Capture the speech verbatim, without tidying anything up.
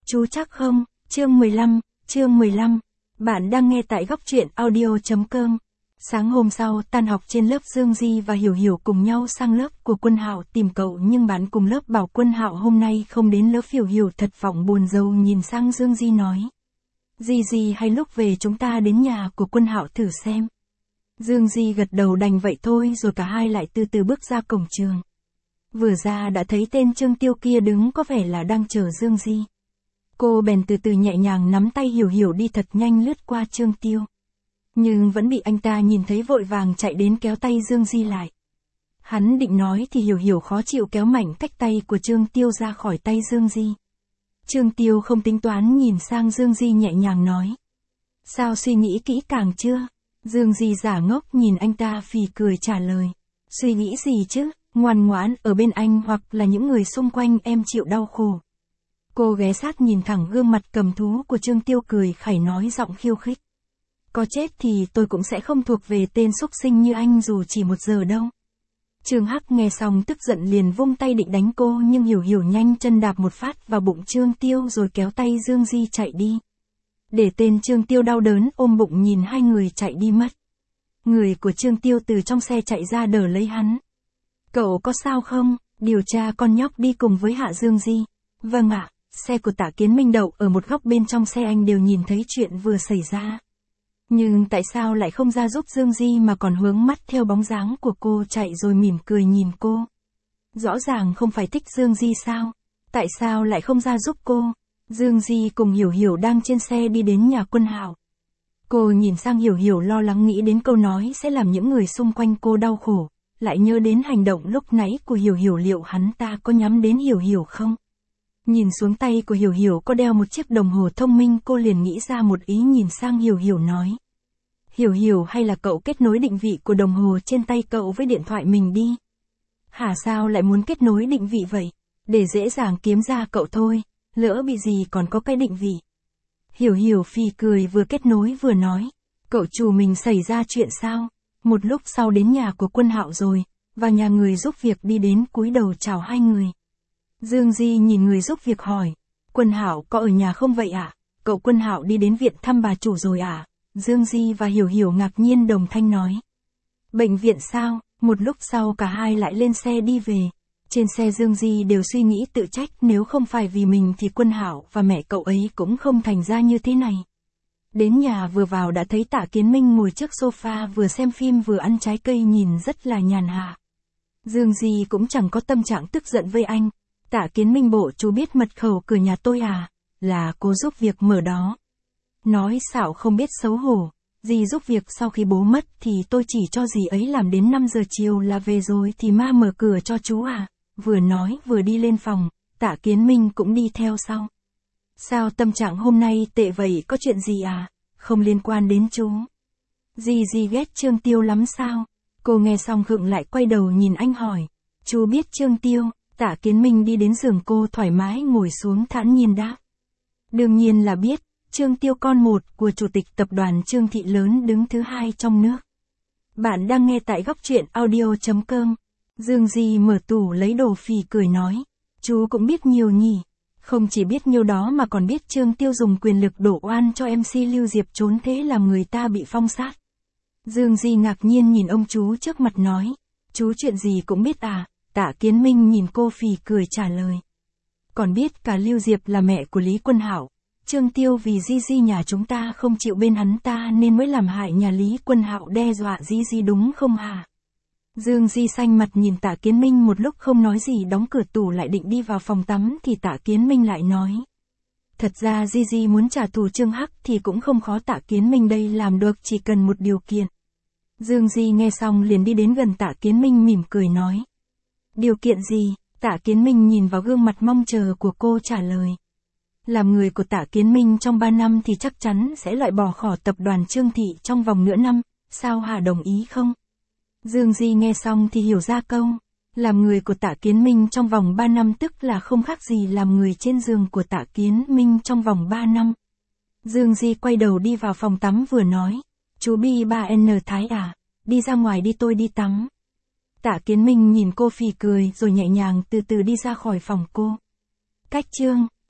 Chú chắc không? Chương mười lăm, chương mười lăm. Bạn đang nghe tại góc truyện audio.com. Sáng hôm sau, tan học trên lớp Dương Di và Hiểu Hiểu cùng nhau sang lớp của Quân Hạo tìm cậu, nhưng bạn cùng lớp bảo Quân Hạo hôm nay không đến lớp. Hiểu Hiểu thật vọng buồn rầu nhìn sang Dương Di nói: Di Di, hay lúc về chúng ta đến nhà của Quân Hạo thử xem. Dương Di gật đầu đành vậy thôi, rồi cả hai lại từ từ bước ra cổng trường. Vừa ra đã thấy tên Trương Tiêu kia đứng có vẻ là đang chờ Dương Di. Cô bèn từ từ nhẹ nhàng nắm tay Hiểu Hiểu đi thật nhanh lướt qua Trương Tiêu. Nhưng vẫn bị anh ta nhìn thấy vội vàng chạy đến kéo tay Dương Di lại. Hắn định nói thì Hiểu Hiểu khó chịu kéo mạnh tách tay của Trương Tiêu ra khỏi tay Dương Di. Trương Tiêu không tính toán nhìn sang Dương Di nhẹ nhàng nói: Sao, suy nghĩ kỹ càng chưa? Dương Di giả ngốc nhìn anh ta phì cười trả lời: Suy nghĩ gì chứ, ngoan ngoãn ở bên anh hoặc là những người xung quanh em chịu đau khổ. Cô ghé sát nhìn thẳng gương mặt cầm thú của Trương Tiêu cười khẩy nói giọng khiêu khích: Có chết thì tôi cũng sẽ không thuộc về tên súc sinh như anh dù chỉ một giờ đâu. Trương Hắc nghe xong tức giận liền vung tay định đánh cô, nhưng Hiểu Hiểu nhanh chân đạp một phát vào bụng Trương Tiêu rồi kéo tay Dương Di chạy đi. Để tên Trương Tiêu đau đớn ôm bụng nhìn hai người chạy đi mất. Người của Trương Tiêu từ trong xe chạy ra đỡ lấy hắn. Cậu có sao không? Điều tra con nhóc đi cùng với Hạ Dương Di. Vâng ạ. Xe của Tạ Kiến Minh đậu ở một góc bên trong xe, anh đều nhìn thấy chuyện vừa xảy ra. Nhưng tại sao lại không ra giúp Dương Di mà còn hướng mắt theo bóng dáng của cô chạy rồi mỉm cười nhìn cô? Rõ ràng không phải thích Dương Di sao? Tại sao lại không ra giúp cô? Dương Di cùng Hiểu Hiểu đang trên xe đi đến nhà Quân Hạo. Cô nhìn sang Hiểu Hiểu lo lắng nghĩ đến câu nói sẽ làm những người xung quanh cô đau khổ, lại nhớ đến hành động lúc nãy của Hiểu Hiểu, liệu hắn ta có nhắm đến Hiểu Hiểu không? Nhìn xuống tay của Hiểu Hiểu có đeo một chiếc đồng hồ thông minh, cô liền nghĩ ra một ý, nhìn sang Hiểu Hiểu nói: Hiểu Hiểu, hay là cậu kết nối định vị của đồng hồ trên tay cậu với điện thoại mình đi. Hả, sao lại muốn kết nối định vị vậy? Để dễ dàng kiếm ra cậu thôi, lỡ bị gì còn có cái định vị. Hiểu Hiểu phì cười vừa kết nối vừa nói: Cậu chủ mình xảy ra chuyện sao? Một lúc sau đến nhà của Quân Hạo rồi, và nhà người giúp việc đi đến cúi đầu chào hai người. Dương Di nhìn người giúp việc hỏi: Quân Hạo có ở nhà không vậy ạ? À? Cậu Quân Hạo đi đến viện thăm bà chủ rồi ạ? À? Dương Di và Hiểu Hiểu ngạc nhiên đồng thanh nói: Bệnh viện sao? Một lúc sau cả hai lại lên xe đi về. Trên xe Dương Di đều suy nghĩ tự trách, nếu không phải vì mình thì Quân Hạo và mẹ cậu ấy cũng không thành ra như thế này. Đến nhà vừa vào đã thấy Tạ Kiến Minh ngồi trước sofa vừa xem phim vừa ăn trái cây nhìn rất là nhàn hạ. Dương Di cũng chẳng có tâm trạng tức giận với anh. Tạ Kiến Minh bộ: Chú biết mật khẩu cửa nhà tôi à? Là cô giúp việc mở đó. Nói xạo không biết xấu hổ. Dì giúp việc sau khi bố mất thì tôi chỉ cho dì ấy làm đến năm giờ chiều là về rồi thì ma mở cửa cho chú à. Vừa nói vừa đi lên phòng, Tạ Kiến Minh cũng đi theo sau. Sao tâm trạng hôm nay tệ vậy, có chuyện gì à? Không liên quan đến chú. Dì dì ghét Trương Tiêu lắm sao? Cô nghe xong khựng lại quay đầu nhìn anh hỏi: Chú biết Trương Tiêu? Tạ Kiến Minh đi đến giường cô thoải mái ngồi xuống thản nhiên đáp: Đương nhiên là biết, Trương Tiêu con một của chủ tịch tập đoàn Trương Thị lớn đứng thứ hai trong nước. Bạn đang nghe tại góc truyện audio.com. Dương Di mở tủ lấy đồ phì cười nói: Chú cũng biết nhiều nhỉ. Không chỉ biết nhiều đó mà còn biết Trương Tiêu dùng quyền lực đổ oan cho em xê Lưu Diệp trốn thế làm người ta bị phong sát. Dương Di ngạc nhiên nhìn ông chú trước mặt nói: Chú chuyện gì cũng biết à? Tạ Kiến Minh nhìn cô phì cười trả lời: Còn biết cả Lưu Diệp là mẹ của Lý Quân Hạo. Trương Tiêu vì Di Di nhà chúng ta không chịu bên hắn ta nên mới làm hại nhà Lý Quân Hạo, đe dọa Di Di đúng không hả? Dương Di xanh mặt nhìn Tạ Kiến Minh một lúc không nói gì, đóng cửa tủ lại định đi vào phòng tắm thì Tạ Kiến Minh lại nói: Thật ra Di Di muốn trả thù Trương Hắc thì cũng không khó. Tạ Kiến Minh đây làm được, chỉ cần một điều kiện. Dương Di nghe xong liền đi đến gần Tạ Kiến Minh mỉm cười nói: Điều kiện gì? Tạ Kiến Minh nhìn vào gương mặt mong chờ của cô trả lời: Làm người của Tạ Kiến Minh trong ba năm thì chắc chắn sẽ loại bỏ khỏi tập đoàn Trương Thị trong vòng nửa năm, sao hả, đồng ý không? Dương Di nghe xong thì hiểu ra câu làm người của Tạ Kiến Minh trong vòng ba năm tức là không khác gì làm người trên giường của Tạ Kiến Minh trong vòng ba năm. Dương Di quay đầu đi vào phòng tắm vừa nói: Chú Bi ba N Thái à? Đi ra ngoài đi, tôi đi tắm. Tạ Kiến Minh nhìn cô phì cười rồi nhẹ nhàng từ từ đi ra khỏi phòng cô. Cách chương